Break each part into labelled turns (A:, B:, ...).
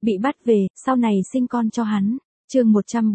A: Bị bắt về, sau này sinh con cho hắn. Chương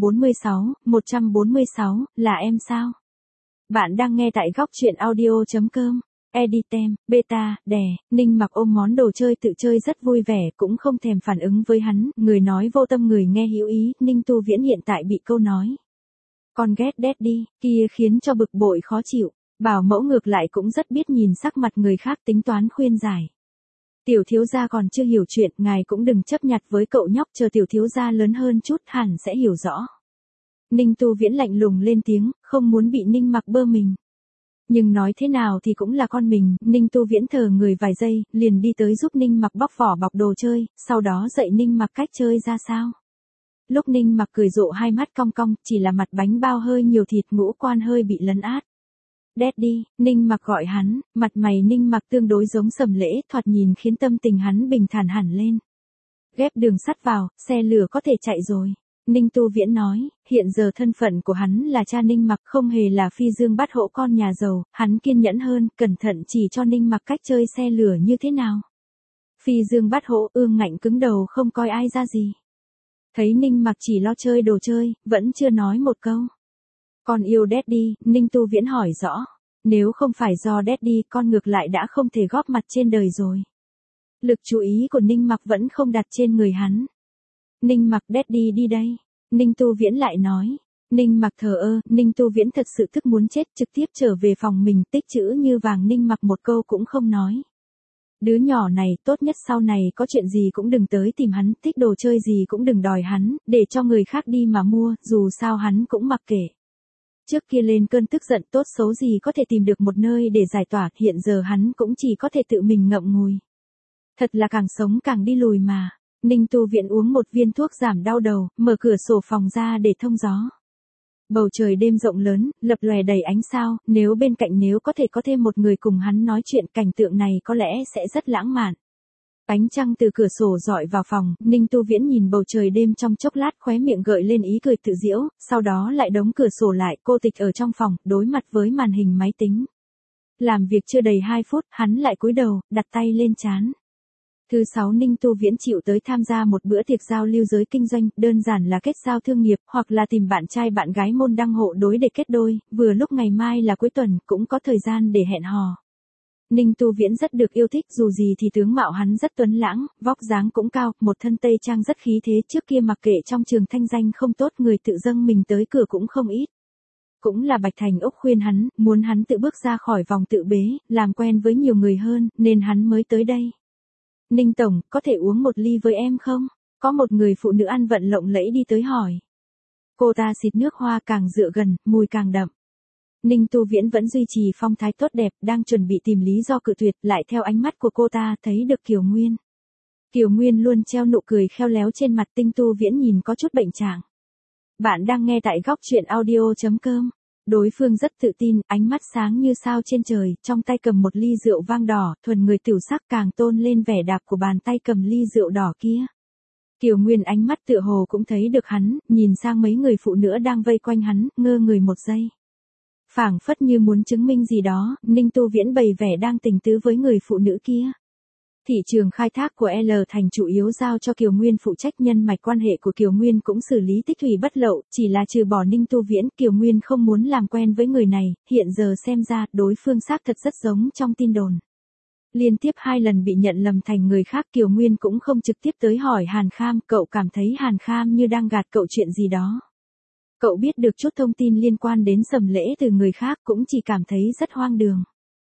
A: 146, là em sao? Bạn đang nghe tại góc truyện audio.com. Editem, beta, đè, Ninh Mặc ôm món đồ chơi tự chơi rất vui vẻ, cũng không thèm phản ứng với hắn, người nói vô tâm người nghe hữu ý, Ninh Tu Viễn hiện tại bị câu nói con ghét daddy kia khiến cho bực bội khó chịu, bảo mẫu ngược lại cũng rất biết nhìn sắc mặt người khác tính toán khuyên giải. Tiểu thiếu gia còn chưa hiểu chuyện, ngài cũng đừng chấp nhặt với cậu nhóc, chờ tiểu thiếu gia lớn hơn chút hẳn sẽ hiểu rõ. Ninh Tu Viễn lạnh lùng lên tiếng, không muốn bị Ninh Mặc bơ mình. Nhưng nói thế nào thì cũng là con mình, Ninh Tu Viễn thờ người vài giây, liền đi tới giúp Ninh Mặc bóc vỏ bọc đồ chơi, sau đó dạy Ninh Mặc cách chơi ra sao. Lúc Ninh Mặc cười rộ hai mắt cong cong, chỉ là mặt bánh bao hơi nhiều thịt, ngũ quan hơi bị lấn át. Daddy, Ninh Mặc gọi hắn, mặt mày Ninh Mặc tương đối giống Sầm Lễ, thoạt nhìn khiến tâm tình hắn bình thản hẳn lên. Ghép đường sắt vào, xe lửa có thể chạy rồi. Ninh Tu Viễn nói, hiện giờ thân phận của hắn là cha Ninh Mặc, không hề là phi dương bát hộ con nhà giàu, hắn kiên nhẫn hơn, cẩn thận chỉ cho Ninh Mặc cách chơi xe lửa như thế nào. Phi dương bát hộ ương ngạnh cứng đầu không coi ai ra gì. Thấy Ninh Mặc chỉ lo chơi đồ chơi, vẫn chưa nói một câu. Con yêu daddy, Ninh Tu Viễn hỏi rõ. Nếu không phải do daddy, con ngược lại đã không thể góp mặt trên đời rồi. Lực chú ý của Ninh Mặc vẫn không đặt trên người hắn. Ninh Mặc daddy đi đây. Ninh Tu Viễn lại nói. Ninh Mặc thờ ơ, Ninh Tu Viễn thật sự tức muốn chết, trực tiếp trở về phòng mình, tích chữ như vàng. Ninh Mặc một câu cũng không nói. Đứa nhỏ này tốt nhất sau này có chuyện gì cũng đừng tới tìm hắn, thích đồ chơi gì cũng đừng đòi hắn, để cho người khác đi mà mua, dù sao hắn cũng mặc kệ. Trước kia lên cơn tức giận tốt xấu gì có thể tìm được một nơi để giải tỏa, hiện giờ hắn cũng chỉ có thể tự mình ngậm ngùi. Thật là càng sống càng đi lùi mà. Ninh Tu Viễn uống một viên thuốc giảm đau đầu, mở cửa sổ phòng ra để thông gió. Bầu trời đêm rộng lớn, lập lòe đầy ánh sao, nếu bên cạnh nếu có thể có thêm một người cùng hắn nói chuyện, cảnh tượng này có lẽ sẽ rất lãng mạn. Ánh trăng từ cửa sổ rọi vào phòng, Ninh Tu Viễn nhìn bầu trời đêm trong chốc lát, khóe miệng gợi lên ý cười tự giễu, sau đó lại đóng cửa sổ lại, cô tịch ở trong phòng, đối mặt với màn hình máy tính. Làm việc chưa đầy 2 phút, hắn lại cúi đầu, đặt tay lên trán. Thứ 6 Ninh Tu Viễn chịu tới tham gia một bữa tiệc giao lưu giới kinh doanh, đơn giản là kết giao thương nghiệp, hoặc là tìm bạn trai bạn gái môn đăng hộ đối để kết đôi, vừa lúc ngày mai là cuối tuần, cũng có thời gian để hẹn hò. Ninh Tu Viễn rất được yêu thích, dù gì thì tướng mạo hắn rất tuấn lãng, vóc dáng cũng cao, một thân tây trang rất khí thế, trước kia mặc kệ trong trường thanh danh không tốt, người tự dâng mình tới cửa cũng không ít. Cũng là Bạch Thành Úc khuyên hắn, muốn hắn tự bước ra khỏi vòng tự bế, làm quen với nhiều người hơn, nên hắn mới tới đây. Ninh Tổng, có thể uống một ly với em không? Có một người phụ nữ ăn vận lộng lẫy đi tới hỏi. Cô ta xịt nước hoa càng dựa gần, mùi càng đậm. Ninh Tu Viễn vẫn duy trì phong thái tốt đẹp, đang chuẩn bị tìm lý do cự tuyệt, lại theo ánh mắt của cô ta thấy được Kiều Nguyên. Kiều Nguyên luôn treo nụ cười khéo léo trên mặt, Ninh Tu Viễn nhìn có chút bệnh trạng. Bạn đang nghe tại góc truyện audio.com. Đối phương rất tự tin, ánh mắt sáng như sao trên trời, trong tay cầm một ly rượu vang đỏ, thuần người tiểu sắc càng tôn lên vẻ đạp của bàn tay cầm ly rượu đỏ kia. Kiều Nguyên ánh mắt tựa hồ cũng thấy được hắn, nhìn sang mấy người phụ nữ đang vây quanh hắn, ngơ người một giây. Phảng phất như muốn chứng minh gì đó, Ninh Tu Viễn bày vẻ đang tình tứ với người phụ nữ kia. Thị trường khai thác của L Thành chủ yếu giao cho Kiều Nguyên phụ trách, nhân mạch quan hệ của Kiều Nguyên cũng xử lý tích thủy bất lậu, chỉ là trừ bỏ Ninh Tu Viễn, Kiều Nguyên không muốn làm quen với người này, hiện giờ xem ra đối phương xác thật rất giống trong tin đồn. Liên tiếp 2 lần bị nhận lầm thành người khác, Kiều Nguyên cũng không trực tiếp tới hỏi Hàn Kham, cậu cảm thấy Hàn Kham như đang gạt cậu chuyện gì đó. Cậu biết được chút thông tin liên quan đến Sầm Lễ từ người khác, cũng chỉ cảm thấy rất hoang đường.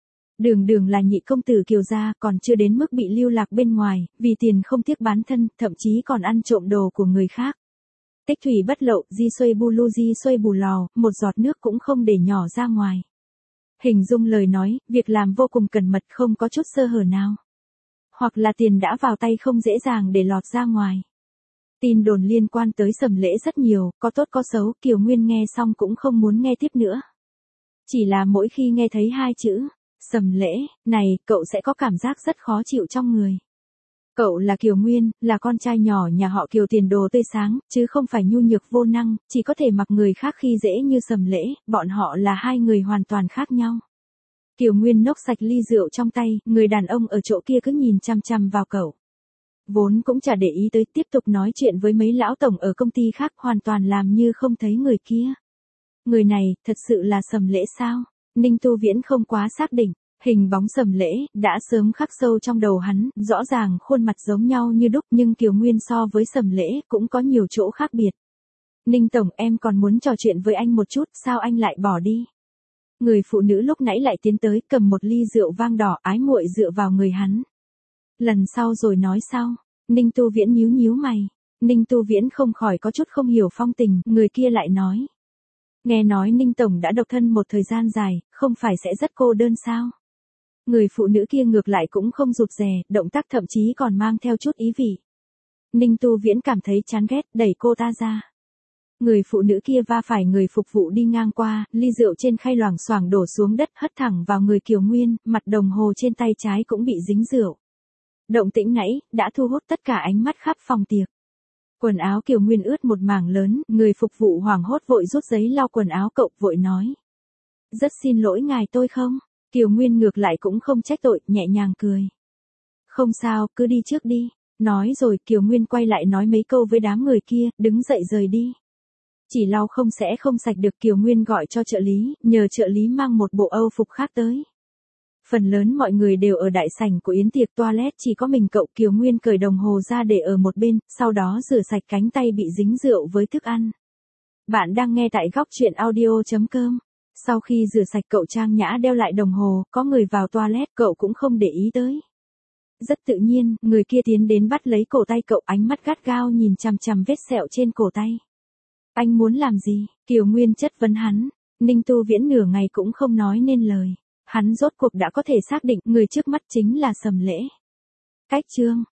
A: Đường là nhị công tử Kiều gia, còn chưa đến mức bị lưu lạc bên ngoài, vì tiền không tiếc bán thân, thậm chí còn ăn trộm đồ của người khác. Tích thủy bất lậu, di xuôi bù lò, một giọt nước cũng không để nhỏ ra ngoài. Hình dung lời nói, việc làm vô cùng cẩn mật, không có chút sơ hở nào. Hoặc là tiền đã vào tay không dễ dàng để lọt ra ngoài. Tin đồn liên quan tới Sầm Lễ rất nhiều, có tốt có xấu, Kiều Nguyên nghe xong cũng không muốn nghe tiếp nữa. Chỉ là mỗi khi nghe thấy 2 chữ Sầm Lễ này, cậu sẽ có cảm giác rất khó chịu trong người. Cậu là Kiều Nguyên, là con trai nhỏ nhà họ Kiều, tiền đồ tươi sáng, chứ không phải nhu nhược vô năng, chỉ có thể mặc người khác khi dễ như Sầm Lễ, bọn họ là 2 người hoàn toàn khác nhau. Kiều Nguyên nốc sạch ly rượu trong tay, người đàn ông ở chỗ kia cứ nhìn chăm chăm vào cậu. Vốn cũng chả để ý tới, tiếp tục nói chuyện với mấy lão tổng ở công ty khác, hoàn toàn làm như không thấy người kia. Người này, thật sự là Sầm Lễ sao? Ninh Tu Viễn không quá xác định, hình bóng Sầm Lễ, đã sớm khắc sâu trong đầu hắn, rõ ràng khuôn mặt giống nhau như đúc nhưng Kiều Nguyên so với Sầm Lễ, cũng có nhiều chỗ khác biệt. Ninh Tổng, em còn muốn trò chuyện với anh một chút, sao anh lại bỏ đi? Người phụ nữ lúc nãy lại tiến tới, cầm một ly rượu vang đỏ, ái muội dựa vào người hắn. Lần sau rồi nói sau. Ninh Tu Viễn nhíu nhíu mày. Ninh Tu Viễn không khỏi có chút không hiểu phong tình, người kia lại nói. Nghe nói Ninh Tổng đã độc thân một thời gian dài, không phải sẽ rất cô đơn sao? Người phụ nữ kia ngược lại cũng không rụt rè, động tác thậm chí còn mang theo chút ý vị. Ninh Tu Viễn cảm thấy chán ghét, đẩy cô ta ra. Người phụ nữ kia va phải người phục vụ đi ngang qua, ly rượu trên khay loảng xoảng đổ xuống đất, hất thẳng vào người Kiều Nguyên, mặt đồng hồ trên tay trái cũng bị dính rượu. Động tĩnh nãy, đã thu hút tất cả ánh mắt khắp phòng tiệc. Quần áo Kiều Nguyên ướt một mảng lớn, người phục vụ hoảng hốt vội rút giấy lau quần áo cậu, vội nói. Rất xin lỗi ngài tôi không? Kiều Nguyên ngược lại cũng không trách tội, nhẹ nhàng cười. Không sao, cứ đi trước đi. Nói rồi Kiều Nguyên quay lại nói mấy câu với đám người kia, đứng dậy rời đi. Chỉ lau không sẽ không sạch được, Kiều Nguyên gọi cho trợ lý, nhờ trợ lý mang một bộ Âu phục khác tới. Phần lớn mọi người đều ở đại sảnh của yến tiệc, toilet chỉ có mình cậu. Kiều Nguyên cởi đồng hồ ra để ở một bên, sau đó rửa sạch cánh tay bị dính rượu với thức ăn. Bạn đang nghe tại góc truyện audio.com. Sau khi rửa sạch cậu trang nhã đeo lại đồng hồ, có người vào toilet cậu cũng không để ý tới. Rất tự nhiên, người kia tiến đến bắt lấy cổ tay cậu, ánh mắt gắt gao nhìn chằm chằm vết sẹo trên cổ tay. Anh muốn làm gì? Kiều Nguyên chất vấn hắn. Ninh Tu Viễn nửa ngày cũng không nói nên lời. Hắn rốt cuộc đã có thể xác định người trước mắt chính là Sầm Lễ. Cách chương